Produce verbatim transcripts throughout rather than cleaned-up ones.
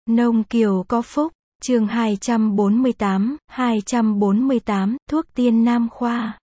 Nông Kiều có phúc, chương hai trăm bốn mươi tám, hai trăm bốn mươi tám, thuốc tiên nam khoa.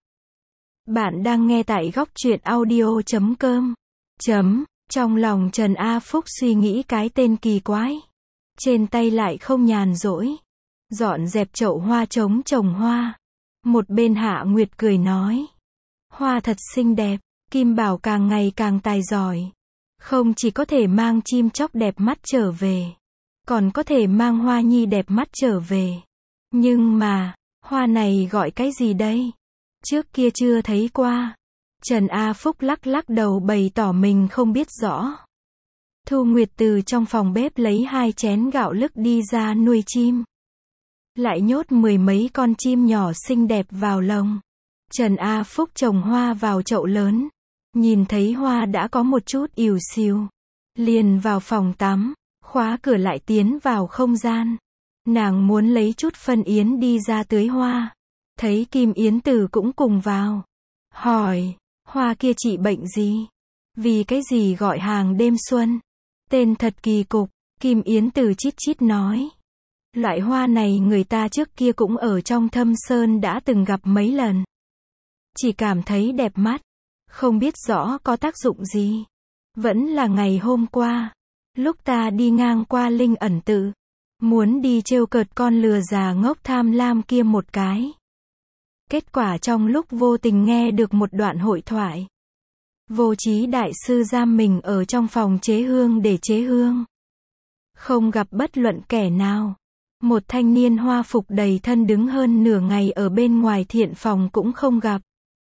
Bạn đang nghe tại góc truyện audio chấm com. Chấm, trong lòng Trần A Phúc suy nghĩ cái tên kỳ quái. Trên tay lại không nhàn rỗi. Dọn dẹp chậu hoa trống trồng hoa. Một bên Hạ Nguyệt cười nói. Hoa thật xinh đẹp, Kim Bảo càng ngày càng tài giỏi. Không chỉ có thể mang chim chóc đẹp mắt trở về. Còn có thể mang hoa nhi đẹp mắt trở về. Nhưng mà, hoa này gọi cái gì đây? Trước kia chưa thấy qua. Trần A Phúc lắc lắc đầu bày tỏ mình không biết rõ. Thu Nguyệt từ trong phòng bếp lấy hai chén gạo lứt đi ra nuôi chim. Lại nhốt mười mấy con chim nhỏ xinh đẹp vào lồng. Trần A Phúc trồng hoa vào chậu lớn. Nhìn thấy hoa đã có một chút ỉu xìu. Liền vào phòng tắm. Khóa cửa lại tiến vào không gian. Nàng muốn lấy chút phân yến đi ra tưới hoa. Thấy Kim Yến Tử cũng cùng vào. Hỏi, hoa kia trị bệnh gì? Vì cái gì gọi hàng đêm xuân? Tên thật kỳ cục, Kim Yến Tử chít chít nói. Loại hoa này người ta trước kia cũng ở trong Thâm Sơn đã từng gặp mấy lần. Chỉ cảm thấy đẹp mắt. Không biết rõ có tác dụng gì. Vẫn là ngày hôm qua. Lúc ta đi ngang qua Linh Ẩn Tự, muốn đi trêu cợt con lừa già ngốc tham lam kia một cái. Kết quả trong lúc vô tình nghe được một đoạn hội thoại. Vô Trí đại sư giam mình ở trong phòng chế hương để chế hương. Không gặp bất luận kẻ nào. Một thanh niên hoa phục đầy thân đứng hơn nửa ngày ở bên ngoài thiện phòng cũng không gặp.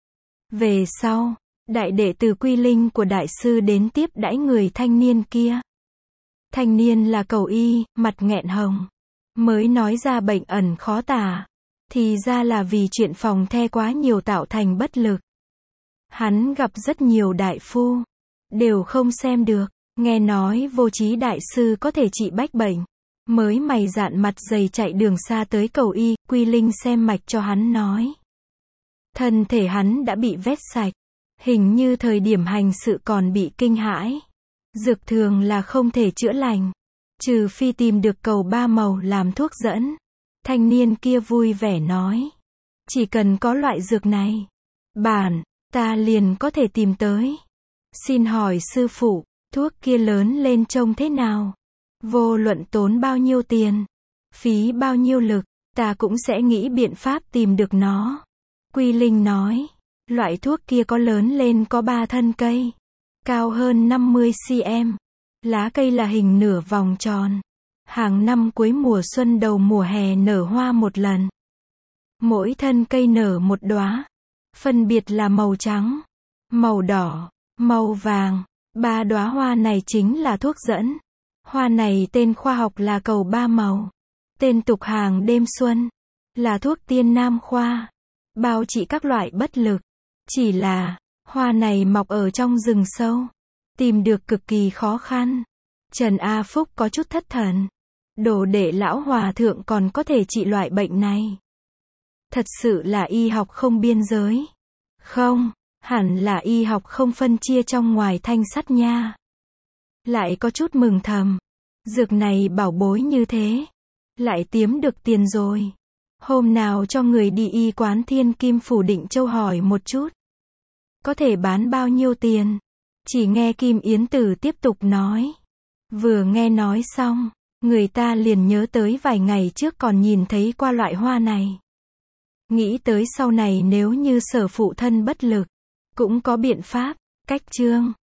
Về sau, đại đệ tử Quy Linh của đại sư đến tiếp đãi người thanh niên kia. Thanh niên là cầu y, mặt nghẹn hồng. Mới nói ra bệnh ẩn khó tả. Thì ra là vì chuyện phòng the quá nhiều tạo thành bất lực. Hắn gặp rất nhiều đại phu. Đều không xem được. Nghe nói Vô Trí đại sư có thể trị bách bệnh. Mới mày dạn mặt dày chạy đường xa tới cầu y, Quy Linh xem mạch cho hắn nói. Thân thể hắn đã bị vét sạch. Hình như thời điểm hành sự còn bị kinh hãi. Dược thường là không thể chữa lành. Trừ phi tìm được cầu ba màu làm thuốc dẫn. Thanh niên kia vui vẻ nói. Chỉ cần có loại dược này. Bản, ta liền có thể tìm tới. Xin hỏi sư phụ, thuốc kia lớn lên trông thế nào? Vô luận tốn bao nhiêu tiền, phí bao nhiêu lực, ta cũng sẽ nghĩ biện pháp tìm được nó. Quy Linh nói. Loại thuốc kia có lớn lên có ba thân cây. Cao hơn năm mươi xăng-ti-mét. Lá cây là hình nửa vòng tròn. Hàng năm cuối mùa xuân đầu mùa hè nở hoa một lần. Mỗi thân cây nở một đóa. Phân biệt là màu trắng, màu đỏ, màu vàng. Ba đóa hoa này chính là thuốc dẫn. Hoa này tên khoa học là cầu ba màu. Tên tục hàng đêm xuân. Là thuốc tiên nam khoa. Bao trị các loại bất lực. Chỉ là, hoa này mọc ở trong rừng sâu. Tìm được cực kỳ khó khăn. Trần A Phúc có chút thất thần. Đồ đệ lão hòa thượng còn có thể trị loại bệnh này. Thật sự là y học không biên giới. Không, hẳn là y học không phân chia trong ngoài thanh sắt nha. Lại có chút mừng thầm. Dược này bảo bối như thế. Lại kiếm được tiền rồi. Hôm nào cho người đi y quán Thiên Kim Phủ Định Châu hỏi một chút. Có thể bán bao nhiêu tiền? Chỉ nghe Kim Yến Tử tiếp tục nói. Vừa nghe nói xong, người ta liền nhớ tới vài ngày trước còn nhìn thấy qua loại hoa này. Nghĩ tới sau này nếu như Sở phụ thân bất lực, cũng có biện pháp. Cách chương